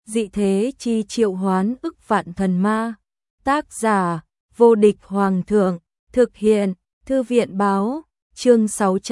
dị thế chi triệu hoán ức vạn thần ma. Tác giả, vô địch hoàng thượng, thực hiện, thư viện báo, chương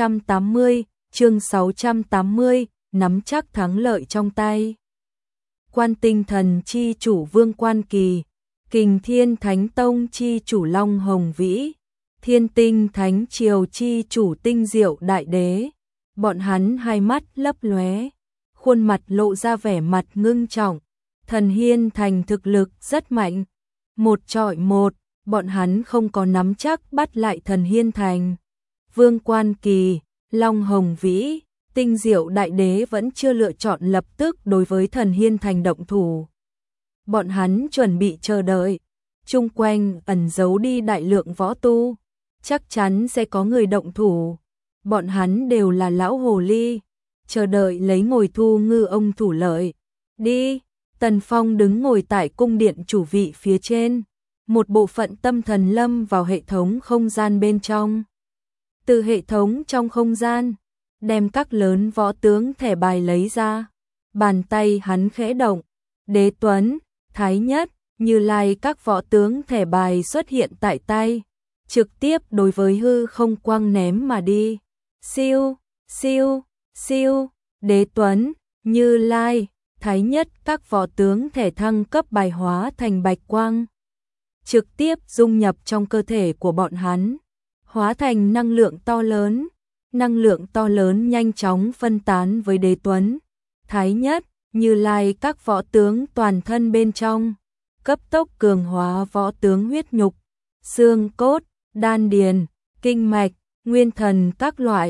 680, nắm chắc thắng lợi trong tay. Quan Tinh Thần chi chủ Vương Quan Kỳ, Kình Thiên Thánh Tông chi chủ Long Hồng Vĩ, Thiên Tinh Thánh Triều chi chủ Tinh Diệu Đại Đế. Bọn hắn hai mắt lấp lóe, khuôn mặt lộ ra vẻ mặt ngưng trọng. Thần Hiên Thành thực lực rất mạnh, một chọi một, bọn hắn không có nắm chắc bắt lại Thần Hiên Thành. Vương Quan Kỳ, Long Hồng Vĩ, Tinh Diệu Đại Đế vẫn chưa lựa chọn lập tức đối với Thần Hiên Thành động thủ. Bọn hắn chuẩn bị chờ đợi, chung quanh ẩn giấu đi đại lượng võ tu, chắc chắn sẽ có người động thủ. Bọn hắn đều là lão hồ ly, chờ đợi lấy ngồi thu ngư ông thủ lợi. Đi, Tần Phong đứng ngồi tại cung điện chủ vị phía trên, một bộ phận tâm thần lâm vào hệ thống không gian bên trong. Từ hệ thống trong không gian, đem các lớn võ tướng thẻ bài lấy ra, bàn tay hắn khẽ động, Đế Tuấn, Thái Nhất, Như Lai các võ tướng thẻ bài xuất hiện tại tay, trực tiếp đối với hư không quăng ném mà đi. Siêu, siêu, siêu, Đế Tuấn, Như Lai, Thái Nhất các võ tướng thể thăng cấp bài hóa thành bạch quang, trực tiếp dung nhập trong cơ thể của bọn hắn, hóa thành năng lượng to lớn. Năng lượng to lớn nhanh chóng phân tán với Đế Tuấn, Thái Nhất, Như Lai các võ tướng toàn thân bên trong, cấp tốc cường hóa võ tướng huyết nhục, xương cốt, đan điền, kinh mạch, nguyên thần các loại.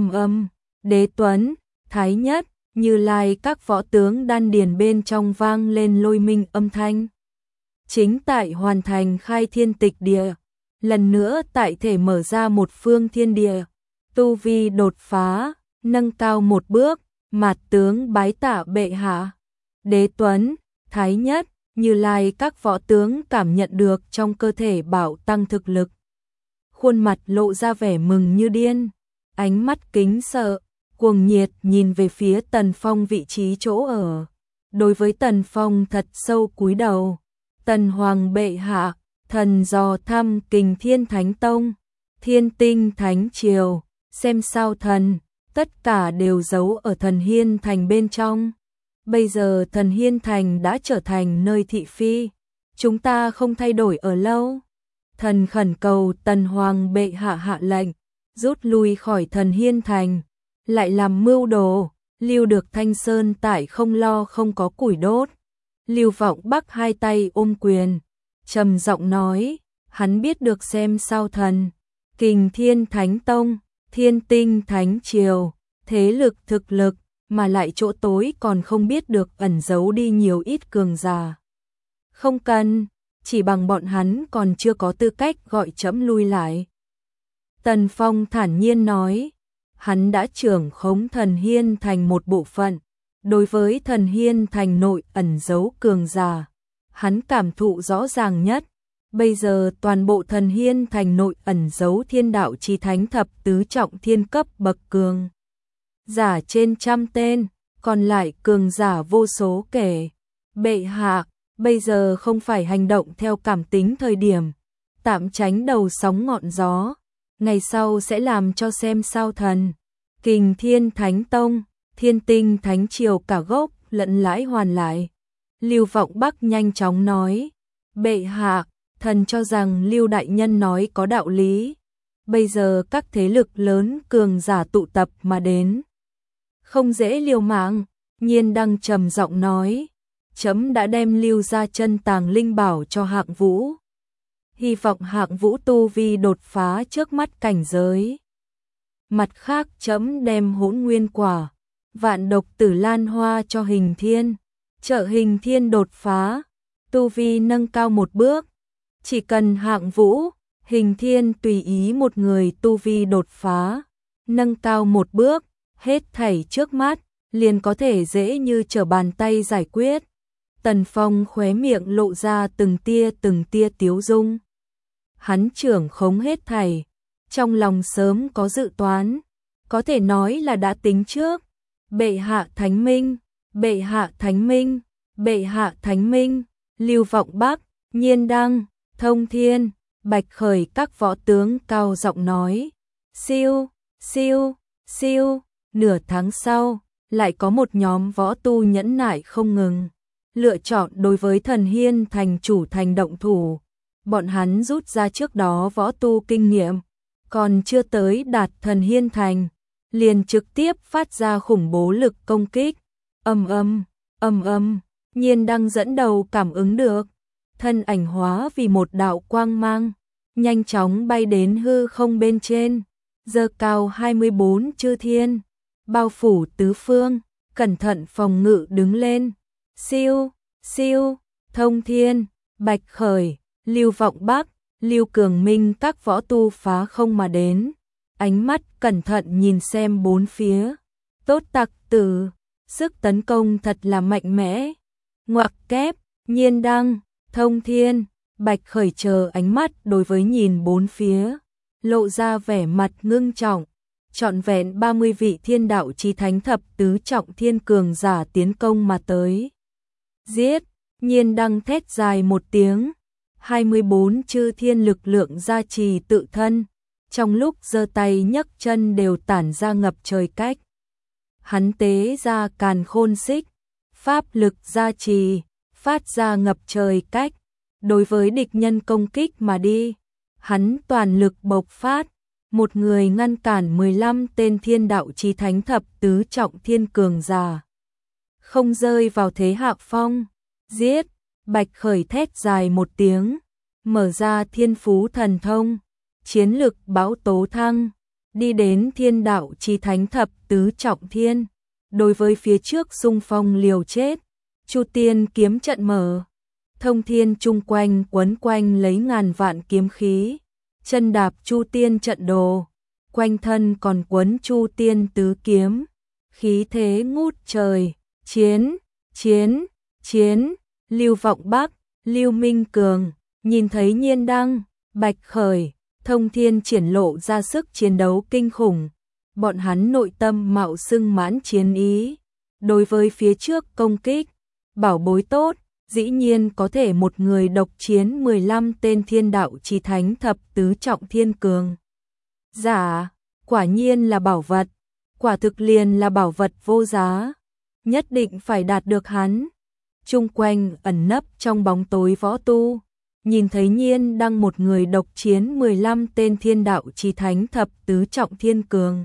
Đế Tuấn, Thái Nhất, Như Lai các võ tướng đan điền bên trong vang lên lôi minh âm thanh. Chính tại hoàn thành khai thiên tịch địa, lần nữa tại thể mở ra một phương thiên địa, tu vi đột phá, nâng cao một bước, mạt tướng bái tạ bệ hạ. Đế Tuấn, Thái Nhất, Như Lai các võ tướng cảm nhận được trong cơ thể bảo tăng thực lực, khuôn mặt lộ ra vẻ mừng như điên, ánh mắt kính sợ, cuồng nhiệt nhìn về phía Tần Phong vị trí chỗ ở. Đối với Tần Phong thật sâu cúi đầu. Tần Hoàng bệ hạ, thần dò thăm Kình Thiên Thánh Tông, Thiên Tinh Thánh Triều, xem sao thần, tất cả đều giấu ở Thần Hiên Thành bên trong. Bây giờ Thần Hiên Thành đã trở thành nơi thị phi, chúng ta không thay đổi ở lâu. Thần khẩn cầu Tần Hoàng bệ hạ hạ lệnh, rút lui khỏi Thần Hiên Thành, lại làm mưu đồ, lưu được Thanh Sơn tại không lo không có củi đốt. Lưu Vọng Bắc hai tay ôm quyền, trầm giọng nói, hắn biết được xem sao thần, Kình Thiên Thánh Tông, Thiên Tinh Thánh Triều, thế lực thực lực, mà lại chỗ tối còn không biết được ẩn giấu đi nhiều ít cường giả. Không cần, chỉ bằng bọn hắn còn chưa có tư cách gọi trẫm lui lại. Tần Phong thản nhiên nói, hắn đã trưởng khống Thần Hiên Thành một bộ phận, đối với Thần Hiên Thành nội ẩn giấu cường giả, hắn cảm thụ rõ ràng nhất. Bây giờ toàn bộ Thần Hiên Thành nội ẩn giấu thiên đạo chí thánh thập tứ trọng thiên cấp bậc cường giả trên 100 tên, còn lại cường giả vô số kể. Bệ hạ, bây giờ không phải hành động theo cảm tính thời điểm, tạm tránh đầu sóng ngọn gió, ngày sau sẽ làm cho xem sao thần, Kình Thiên Thánh Tông, Thiên Tinh Thánh Triều cả gốc lẫn lãi hoàn lại. Lưu Vọng Bắc nhanh chóng nói, bệ hạ, thần cho rằng Lưu đại nhân nói có đạo lý. Bây giờ các thế lực lớn cường giả tụ tập mà đến, không dễ liều mạng. Nhiên Đăng trầm giọng nói, trẫm đã đem lưu ra chân tàng linh bảo cho Hạng Vũ, hy vọng Hạng Vũ tu vi đột phá trước mắt cảnh giới. Mặt khác trẫm đem Hỗn Nguyên Quả, Vạn Độc Tử Lan Hoa cho Hình Thiên, trợ Hình Thiên đột phá, tu vi nâng cao một bước. Chỉ cần Hạng Vũ, Hình Thiên tùy ý một người tu vi đột phá, nâng cao một bước, hết thảy trước mắt, liền có thể dễ như trở bàn tay giải quyết. Tần Phong khóe miệng lộ ra từng tia tiếu dung. Hắn trưởng khống hết thảy, trong lòng sớm có dự toán, có thể nói là đã tính trước. Bệ hạ thánh minh, bệ hạ thánh minh, bệ hạ thánh minh, Lưu Vọng Bắc, Nhiên Đăng, Thông Thiên, Bạch Khởi các võ tướng cao giọng nói. Siêu, siêu, siêu, nửa tháng sau, lại có một nhóm võ tu nhẫn nại không ngừng, lựa chọn đối với Thần Hiên thành chủ thành động thủ. Bọn hắn rút ra trước đó võ tu kinh nghiệm, còn chưa tới đạt Thần Hiên thành, liền trực tiếp phát ra khủng bố lực công kích. Ầm ầm, ầm ầm, Nhiên Đăng dẫn đầu cảm ứng được, thân ảnh hóa vì một đạo quang mang, nhanh chóng bay đến hư không bên trên, giơ cao 24 chư thiên, bao phủ tứ phương, cẩn thận phòng ngự đứng lên. Siêu, siêu, Thông Thiên, Bạch Khởi, Lưu Vọng Bắc, Lưu Cường Minh các võ tu phá không mà đến, ánh mắt cẩn thận nhìn xem bốn phía. Tốt tặc tử, sức tấn công thật là mạnh mẽ. Ngoặc kép, Nhiên Đăng, Thông Thiên, Bạch Khởi chờ ánh mắt đối với nhìn bốn phía, lộ ra vẻ mặt ngưng trọng. Trọn vẹn 30 vị thiên đạo chí thánh thập tứ trọng thiên cường giả tiến công mà tới. Giết, Nhiên Đăng thét dài một tiếng, 24 chư thiên lực lượng gia trì tự thân, trong lúc giơ tay nhấc chân đều tản ra ngập trời cách. Hắn tế ra càn khôn xích, pháp lực gia trì, phát ra ngập trời cách, đối với địch nhân công kích mà đi. Hắn toàn lực bộc phát, một người ngăn cản 15 tên thiên đạo chí thánh thập tứ trọng thiên cường giả, không rơi vào thế hạ phong. Giết, Bạch Khởi thét dài một tiếng, mở ra thiên phú thần thông, chiến lực bão tố thăng, đi đến thiên đạo chí thánh thập tứ trọng thiên, đối với phía trước xung phong liều chết. Chu Tiên kiếm trận mở, Thông Thiên chung quanh quấn quanh lấy ngàn vạn kiếm khí, chân đạp Chu Tiên trận đồ, quanh thân còn quấn Chu Tiên tứ kiếm, khí thế ngút trời. Chiến, chiến, chiến. Lưu Vọng Bắc, Lưu Minh Cường, nhìn thấy Nhiên Đăng, Bạch Khởi, Thông Thiên triển lộ ra sức chiến đấu kinh khủng, bọn hắn nội tâm mạo xưng mãn chiến ý. Đối với phía trước công kích, bảo bối tốt, dĩ nhiên có thể một người độc chiến 15 tên thiên đạo chí thánh thập tứ trọng thiên cường giả, quả nhiên là bảo vật, quả thực liền là bảo vật vô giá, nhất định phải đạt được hắn. Chung quanh ẩn nấp trong bóng tối võ tu, nhìn thấy Nhiên Đăng một người độc chiến 15 tên thiên đạo chí thánh thập tứ trọng thiên cường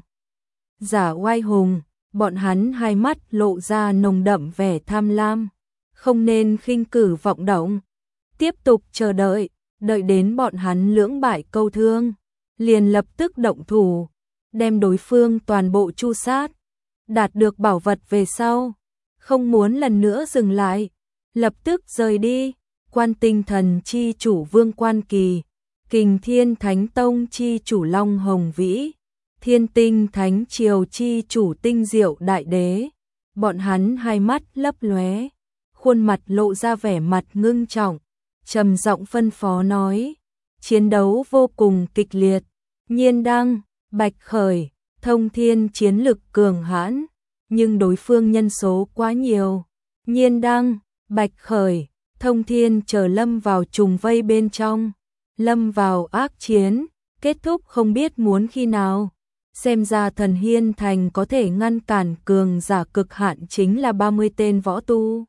giả oai hùng, bọn hắn hai mắt lộ ra nồng đậm vẻ tham lam, không nên khinh cử vọng động, tiếp tục chờ đợi, đợi đến bọn hắn lưỡng bại câu thương, liền lập tức động thủ, đem đối phương toàn bộ chu sát. Đạt được bảo vật về sau, không muốn lần nữa dừng lại, lập tức rời đi. Quan Tinh Thần chi chủ Vương Quan Kỳ, Kình Thiên Thánh Tông chi chủ Long Hồng Vĩ, Thiên Tinh Thánh Triều chi chủ Tinh Diệu Đại Đế, bọn hắn hai mắt lấp lóe, khuôn mặt lộ ra vẻ mặt ngưng trọng, trầm giọng phân phó nói: chiến đấu vô cùng kịch liệt, Nhiên Đăng, Bạch Khởi, Thông Thiên chiến lực cường hãn, nhưng đối phương nhân số quá nhiều, Nhiên Đăng, Bạch Khởi, Thông Thiên chờ lâm vào trùng vây bên trong, lâm vào ác chiến, kết thúc không biết muốn khi nào. Xem ra Thần Hiên thành có thể ngăn cản cường giả cực hạn chính là 30 tên võ tu.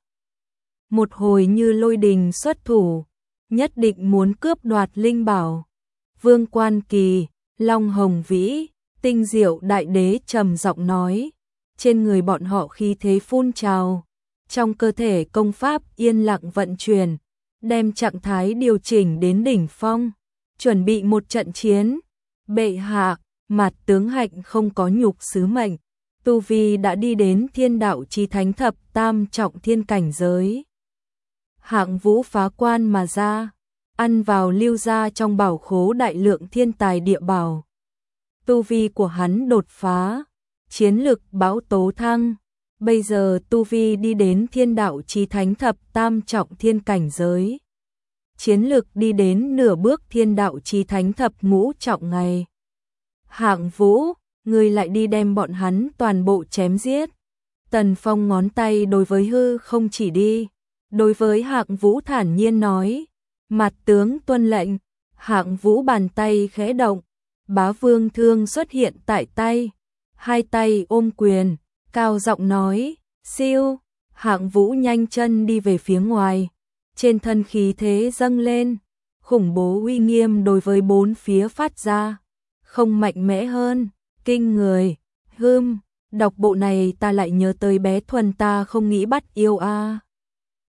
Một hồi như lôi đình xuất thủ, nhất định muốn cướp đoạt linh bảo. Vương Quan Kỳ, Long Hồng Vĩ, Tinh Diệu Đại Đế trầm giọng nói, trên người bọn họ khí thế phun trào, trong cơ thể công pháp yên lặng vận chuyển, đem trạng thái điều chỉnh đến đỉnh phong, chuẩn bị một trận chiến. Bệ hạ, Mạt tướng hạnh không có nhục sứ mệnh, tu vi đã đi đến thiên đạo chí thánh thập tam trọng thiên cảnh giới. Hạng Vũ phá quan mà ra, ăn vào lưu ra trong bảo khố đại lượng thiên tài địa bảo. Tu vi của hắn đột phá, chiến lực bão tố thăng, bây giờ tu vi đi đến thiên đạo chí thánh thập tam trọng thiên cảnh giới. Chiến lực đi đến nửa bước thiên đạo chí thánh thập ngũ trọng ngày. Hạng Vũ, ngươi lại đi đem bọn hắn toàn bộ chém giết. Tần Phong ngón tay đối với hư không chỉ đi, Đối với Hạng Vũ thản nhiên nói, mặt tướng tuân lệnh. Hạng Vũ bàn tay khẽ động, Bá Vương thương xuất hiện tại tay, hai tay ôm quyền, cao giọng nói, siêu. Hạng Vũ nhanh chân đi về phía ngoài, trên thân khí thế dâng lên, khủng bố uy nghiêm đối với bốn phía phát ra, không mạnh mẽ hơn, kinh người. Đọc bộ này ta lại nhớ tới bé Thuần ta không nghĩ bắt yêu a.